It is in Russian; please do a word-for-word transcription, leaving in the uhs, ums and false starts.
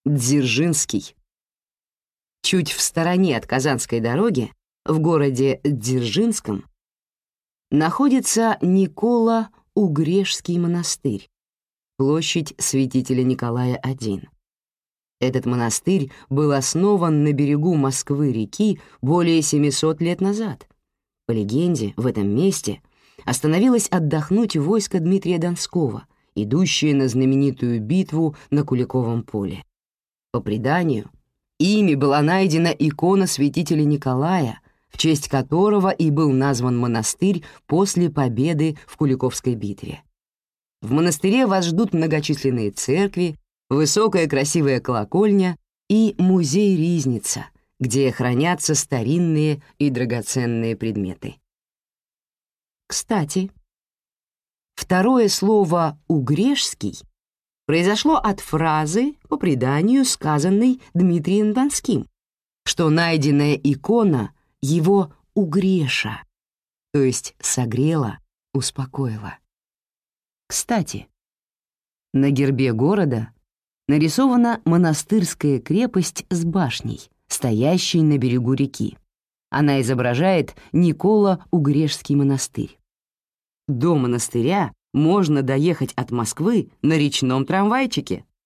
Дзержинский. Чуть в стороне от Казанской дороги, в городе Дзержинском, находится Никола-Угрешский монастырь, площадь святителя Николая один. Этот монастырь был основан на берегу Москвы-реки более семисот лет назад. По легенде, в этом месте остановилось отдохнуть войско Дмитрия Донского, идущее на знаменитую битву на Куликовом поле. По преданию, ими была найдена икона святителя Николая, в честь которого и был назван монастырь после победы в Куликовской битве. В монастыре вас ждут многочисленные церкви, высокая красивая колокольня и музей-ризница, где хранятся старинные и драгоценные предметы. Кстати, второе слово «угрешский» произошло от фразы, по преданию, сказанной Дмитрием Донским, что найденная икона его угреша, то есть согрела, успокоила. Кстати, на гербе города нарисована монастырская крепость с башней, стоящей на берегу реки. Она изображает Никола-Угрешский монастырь. До монастыря можно доехать от Москвы на речном трамвайчике.